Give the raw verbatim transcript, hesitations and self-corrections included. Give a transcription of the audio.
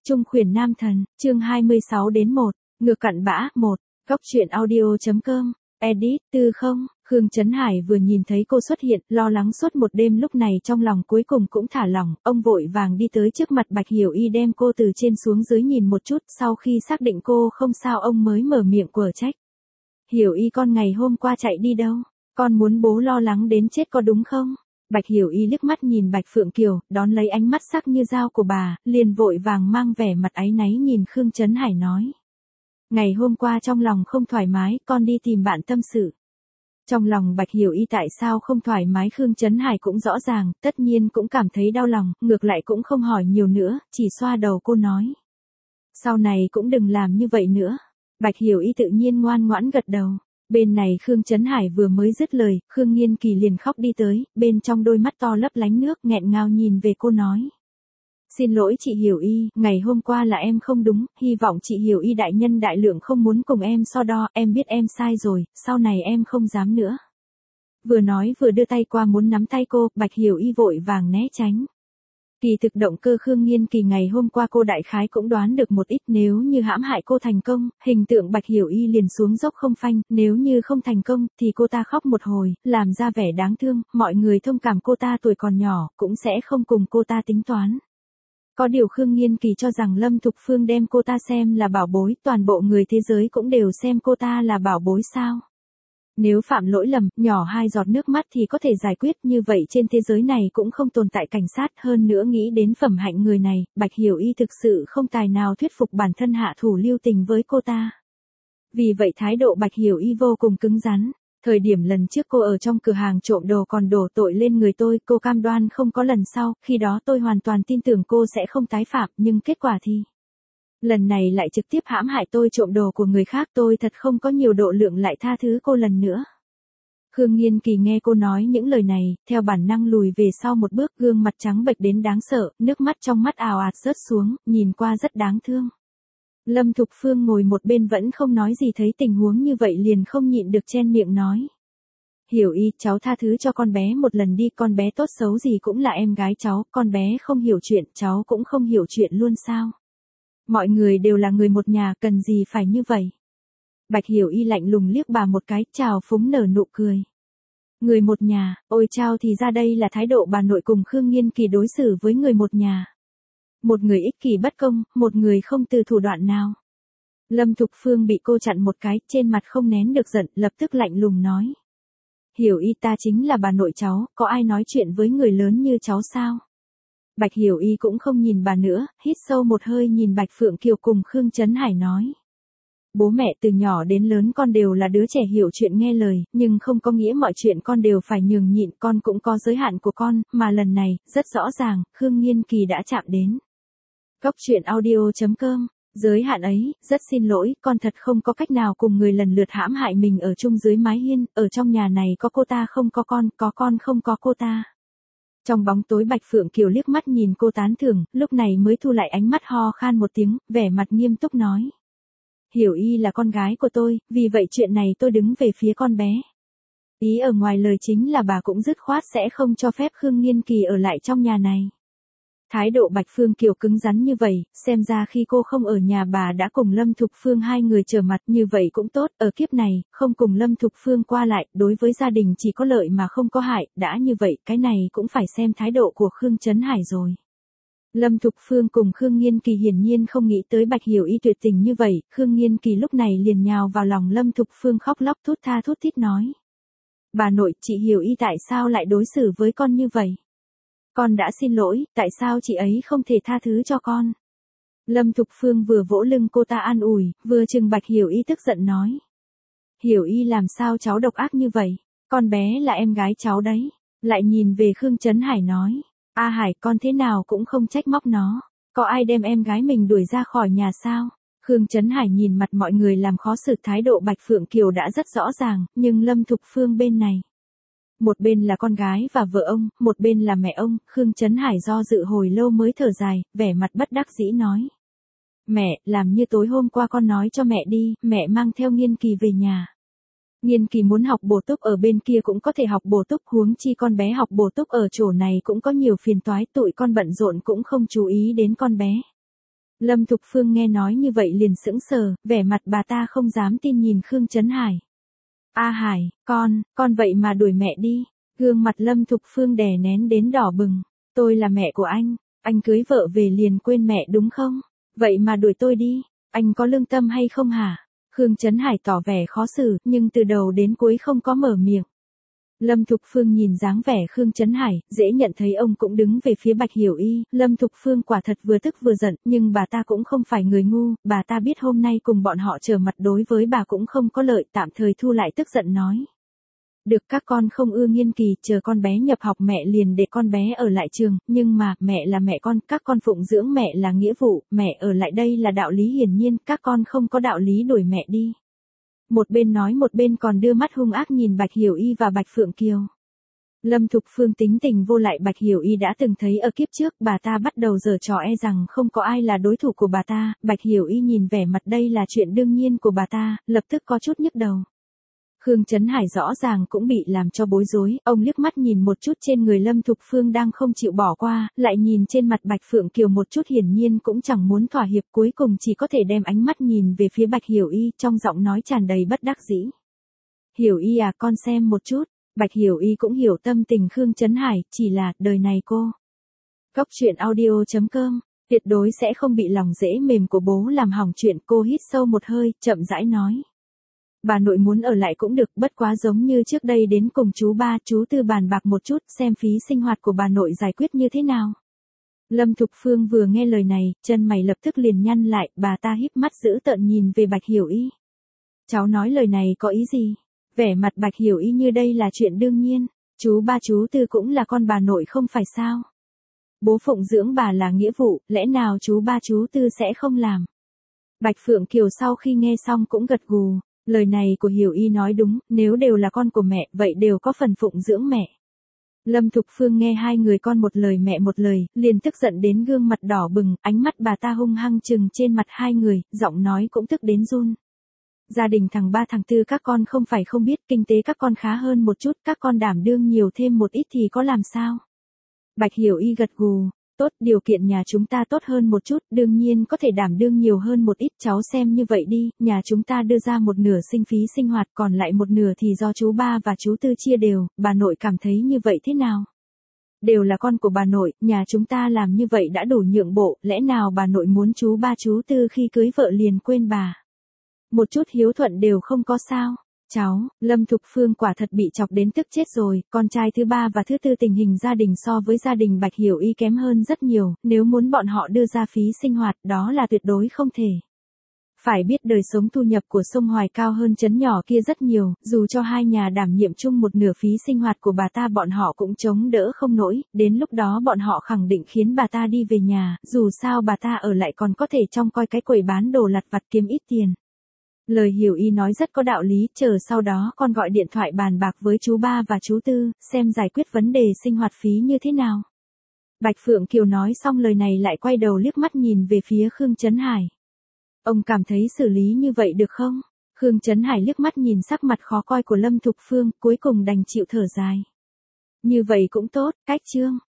Trung khuyển nam thần, chương hai mươi sáu đến một, ngược cặn bã, một, góc truyện audio.com, edit, tư không, Khương Trấn Hải vừa nhìn thấy cô xuất hiện, lo lắng suốt một đêm lúc này trong lòng cuối cùng cũng thả lỏng, ông vội vàng đi tới trước mặt Bạch Hiểu Y đem cô từ trên xuống dưới nhìn một chút, sau khi xác định cô không sao ông mới mở miệng quở trách. Hiểu Y con ngày hôm qua chạy đi đâu? Con muốn bố lo lắng đến chết có đúng không? Bạch Hiểu Y liếc mắt nhìn Bạch Phượng Kiều, đón lấy ánh mắt sắc như dao của bà, liền vội vàng mang vẻ mặt áy náy nhìn Khương Trấn Hải nói. Ngày hôm qua trong lòng không thoải mái, con đi tìm bạn tâm sự. Trong lòng Bạch Hiểu Y tại sao không thoải mái Khương Trấn Hải cũng rõ ràng, tất nhiên cũng cảm thấy đau lòng, ngược lại cũng không hỏi nhiều nữa, chỉ xoa đầu cô nói. Sau này cũng đừng làm như vậy nữa. Bạch Hiểu Y tự nhiên ngoan ngoãn gật đầu. Bên này Khương Trấn Hải vừa mới dứt lời, Khương Nghiên Kỳ liền khóc đi tới, bên trong đôi mắt to lấp lánh nước nghẹn ngào nhìn về cô nói. Xin lỗi chị Hiểu Y, ngày hôm qua là em không đúng, hy vọng chị Hiểu Y đại nhân đại lượng không muốn cùng em so đo, em biết em sai rồi, sau này em không dám nữa. Vừa nói vừa đưa tay qua muốn nắm tay cô, Bạch Hiểu Y vội vàng né tránh. Kỳ thực động cơ Khương Nghiên Kỳ ngày hôm qua cô đại khái cũng đoán được một ít, nếu như hãm hại cô thành công, hình tượng Bạch Hiểu Y liền xuống dốc không phanh, nếu như không thành công, thì cô ta khóc một hồi, làm ra vẻ đáng thương, mọi người thông cảm cô ta tuổi còn nhỏ, cũng sẽ không cùng cô ta tính toán. Có điều Khương Nghiên Kỳ cho rằng Lâm Thục Phương đem cô ta xem là bảo bối, toàn bộ người thế giới cũng đều xem cô ta là bảo bối sao? Nếu phạm lỗi lầm, nhỏ hai giọt nước mắt thì có thể giải quyết, như vậy trên thế giới này cũng không tồn tại cảnh sát, hơn nữa nghĩ đến phẩm hạnh người này, Bạch Hiểu Y thực sự không tài nào thuyết phục bản thân hạ thủ lưu tình với cô ta. Vì vậy thái độ Bạch Hiểu Y vô cùng cứng rắn. Thời điểm lần trước cô ở trong cửa hàng trộm đồ còn đổ tội lên người tôi, cô cam đoan không có lần sau, khi đó tôi hoàn toàn tin tưởng cô sẽ không tái phạm, nhưng kết quả thì... Lần này lại trực tiếp hãm hại tôi trộm đồ của người khác, tôi thật không có nhiều độ lượng lại tha thứ cô lần nữa. Khương Nghiên Kỳ nghe cô nói những lời này, theo bản năng lùi về sau một bước, gương mặt trắng bệch đến đáng sợ, nước mắt trong mắt ào ạt rớt xuống, nhìn qua rất đáng thương. Lâm Thục Phương ngồi một bên vẫn không nói gì, thấy tình huống như vậy liền không nhịn được chen miệng nói. Hiểu Y, cháu tha thứ cho con bé một lần đi, con bé tốt xấu gì cũng là em gái cháu, con bé không hiểu chuyện, cháu cũng không hiểu chuyện luôn sao. Mọi người đều là người một nhà, cần gì phải như vậy. Bạch Hiểu Y lạnh lùng liếc bà một cái, chào phúng nở nụ cười. Người một nhà, ôi chao, thì ra đây là thái độ bà nội cùng Khương Nghiên Kỳ đối xử với người một nhà. Một người ích kỷ bất công, một người không từ thủ đoạn nào. Lâm Thục Phương bị cô chặn một cái, trên mặt không nén được giận, lập tức lạnh lùng nói. Hiểu Y, ta chính là bà nội cháu, có ai nói chuyện với người lớn như cháu sao? Bạch Hiểu Y cũng không nhìn bà nữa, hít sâu một hơi nhìn Bạch Phượng Kiều cùng Khương Trấn Hải nói. Bố mẹ từ nhỏ đến lớn con đều là đứa trẻ hiểu chuyện nghe lời, nhưng không có nghĩa mọi chuyện con đều phải nhường nhịn, con cũng có giới hạn của con, mà lần này, rất rõ ràng, Khương Nghiên Kỳ đã chạm đến. Góc truyện audio.com, giới hạn ấy, rất xin lỗi, con thật không có cách nào cùng người lần lượt hãm hại mình ở chung dưới mái hiên, ở trong nhà này có cô ta không có con, có con không có cô ta. Trong bóng tối Bạch Phượng Kiều liếc mắt nhìn cô tán thưởng, lúc này mới thu lại ánh mắt ho khan một tiếng, vẻ mặt nghiêm túc nói. Hiểu Y là con gái của tôi, vì vậy chuyện này tôi đứng về phía con bé. Ý ở ngoài lời chính là bà cũng dứt khoát sẽ không cho phép Khương Nghiên Kỳ ở lại trong nhà này. Thái độ Bạch Phương Kiều cứng rắn như vậy, xem ra khi cô không ở nhà bà đã cùng Lâm Thục Phương hai người trở mặt, như vậy cũng tốt, ở kiếp này, không cùng Lâm Thục Phương qua lại, đối với gia đình chỉ có lợi mà không có hại, đã như vậy, cái này cũng phải xem thái độ của Khương Trấn Hải rồi. Lâm Thục Phương cùng Khương Nghiên Kỳ hiển nhiên không nghĩ tới Bạch Hiểu Y tuyệt tình như vậy, Khương Nghiên Kỳ lúc này liền nhào vào lòng Lâm Thục Phương khóc lóc thút tha thút thít nói. Bà nội, chị Hiểu Y tại sao lại đối xử với con như vậy? Con đã xin lỗi, tại sao chị ấy không thể tha thứ cho con? Lâm Thục Phương vừa vỗ lưng cô ta an ủi, vừa trừng Bạch Hiểu Y tức giận nói. Hiểu Y làm sao cháu độc ác như vậy? Con bé là em gái cháu đấy. Lại nhìn về Khương Trấn Hải nói. A Hải, con thế nào cũng không trách móc nó. Có ai đem em gái mình đuổi ra khỏi nhà sao? Khương Trấn Hải nhìn mặt mọi người làm khó xử, thái độ Bạch Phượng Kiều đã rất rõ ràng, nhưng Lâm Thục Phương bên này. Một bên là con gái và vợ ông, một bên là mẹ ông, Khương Trấn Hải do dự hồi lâu mới thở dài, vẻ mặt bất đắc dĩ nói. Mẹ, làm như tối hôm qua con nói cho mẹ đi, mẹ mang theo Nghiên Kỳ về nhà. Nghiên Kỳ muốn học bổ túc ở bên kia cũng có thể học bổ túc, huống chi con bé học bổ túc ở chỗ này cũng có nhiều phiền toái, tụi con bận rộn cũng không chú ý đến con bé. Lâm Thục Phương nghe nói như vậy liền sững sờ, vẻ mặt bà ta không dám tin nhìn Khương Trấn Hải. A Hải, con, con vậy mà đuổi mẹ đi. Gương mặt Lâm Thục Phương đè nén đến đỏ bừng. Tôi là mẹ của anh, anh cưới vợ về liền quên mẹ đúng không? Vậy mà đuổi tôi đi, anh có lương tâm hay không hả? Khương Trấn Hải tỏ vẻ khó xử, nhưng từ đầu đến cuối không có mở miệng. Lâm Thục Phương nhìn dáng vẻ Khương Trấn Hải, dễ nhận thấy ông cũng đứng về phía Bạch Hiểu Y. Lâm Thục Phương quả thật vừa tức vừa giận, nhưng bà ta cũng không phải người ngu, bà ta biết hôm nay cùng bọn họ trở mặt đối với bà cũng không có lợi, tạm thời thu lại tức giận nói. Được, các con không ưa Nghiên Kỳ, chờ con bé nhập học mẹ liền để con bé ở lại trường, nhưng mà, mẹ là mẹ con, các con phụng dưỡng mẹ là nghĩa vụ, mẹ ở lại đây là đạo lý hiển nhiên, các con không có đạo lý đuổi mẹ đi. Một bên nói một bên còn đưa mắt hung ác nhìn Bạch Hiểu Y và Bạch Phượng Kiều. Lâm Thục Phương tính tình vô lại Bạch Hiểu Y đã từng thấy ở kiếp trước, bà ta bắt đầu giở trò e rằng không có ai là đối thủ của bà ta, Bạch Hiểu Y nhìn vẻ mặt đây là chuyện đương nhiên của bà ta, lập tức có chút nhức đầu. Khương Trấn Hải rõ ràng cũng bị làm cho bối rối, ông liếc mắt nhìn một chút trên người Lâm Thục Phương đang không chịu bỏ qua, lại nhìn trên mặt Bạch Phượng Kiều một chút hiển nhiên cũng chẳng muốn thỏa hiệp, cuối cùng chỉ có thể đem ánh mắt nhìn về phía Bạch Hiểu Y, trong giọng nói tràn đầy bất đắc dĩ. Hiểu Y à, con xem một chút. Bạch Hiểu Y cũng hiểu tâm tình Khương Trấn Hải, chỉ là, đời này cô. Góc truyện audio chấm com, tuyệt đối sẽ không bị lòng dễ mềm của bố làm hỏng chuyện. Cô hít sâu một hơi, chậm rãi nói. Bà nội muốn ở lại cũng được, bất quá giống như trước đây đến cùng chú ba, chú tư bàn bạc một chút, xem phí sinh hoạt của bà nội giải quyết như thế nào. Lâm Thục Phương vừa nghe lời này, chân mày lập tức liền nhăn lại, bà ta híp mắt dữ tợn nhìn về Bạch Hiểu Y. Cháu nói lời này có ý gì? Vẻ mặt Bạch Hiểu Y như đây là chuyện đương nhiên, chú ba chú tư cũng là con bà nội không phải sao? Bố phụng dưỡng bà là nghĩa vụ, lẽ nào chú ba chú tư sẽ không làm? Bạch Phượng Kiều sau khi nghe xong cũng gật gù. Lời này của Hiểu Y nói đúng, nếu đều là con của mẹ, vậy đều có phần phụng dưỡng mẹ. Lâm Thục Phương nghe hai người con một lời mẹ một lời, liền tức giận đến gương mặt đỏ bừng, ánh mắt bà ta hung hăng trừng trên mặt hai người, giọng nói cũng tức đến run. Gia đình thằng ba thằng tư các con không phải không biết, kinh tế các con khá hơn một chút, các con đảm đương nhiều thêm một ít thì có làm sao? Bạch Hiểu Y gật gù. Tốt, điều kiện nhà chúng ta tốt hơn một chút, đương nhiên có thể đảm đương nhiều hơn một ít, cháu xem như vậy đi, nhà chúng ta đưa ra một nửa sinh phí sinh hoạt, còn lại một nửa thì do chú ba và chú tư chia đều, bà nội cảm thấy như vậy thế nào? Đều là con của bà nội, nhà chúng ta làm như vậy đã đủ nhượng bộ, lẽ nào bà nội muốn chú ba chú tư khi cưới vợ liền quên bà? Một chút hiếu thuận đều không có sao? Cháu, Lâm Thục Phương quả thật bị chọc đến tức chết rồi, con trai thứ ba và thứ tư tình hình gia đình so với gia đình Bạch Hiểu Y kém hơn rất nhiều, nếu muốn bọn họ đưa ra phí sinh hoạt đó là tuyệt đối không thể. Phải biết đời sống thu nhập của sông Hoài cao hơn trấn nhỏ kia rất nhiều, dù cho hai nhà đảm nhiệm chung một nửa phí sinh hoạt của bà ta bọn họ cũng chống đỡ không nổi, đến lúc đó bọn họ khẳng định khiến bà ta đi về nhà, dù sao bà ta ở lại còn có thể trông coi cái quầy bán đồ lặt vặt kiếm ít tiền. Lời Hiểu Y nói rất có đạo lý, chờ sau đó con gọi điện thoại bàn bạc với chú ba và chú tư, xem giải quyết vấn đề sinh hoạt phí như thế nào. Bạch Phượng Kiều nói xong lời này lại quay đầu liếc mắt nhìn về phía Khương Trấn Hải. Ông cảm thấy xử lý như vậy được không? Khương Trấn Hải liếc mắt nhìn sắc mặt khó coi của Lâm Thục Phương, cuối cùng đành chịu thở dài. Như vậy cũng tốt, cách chương.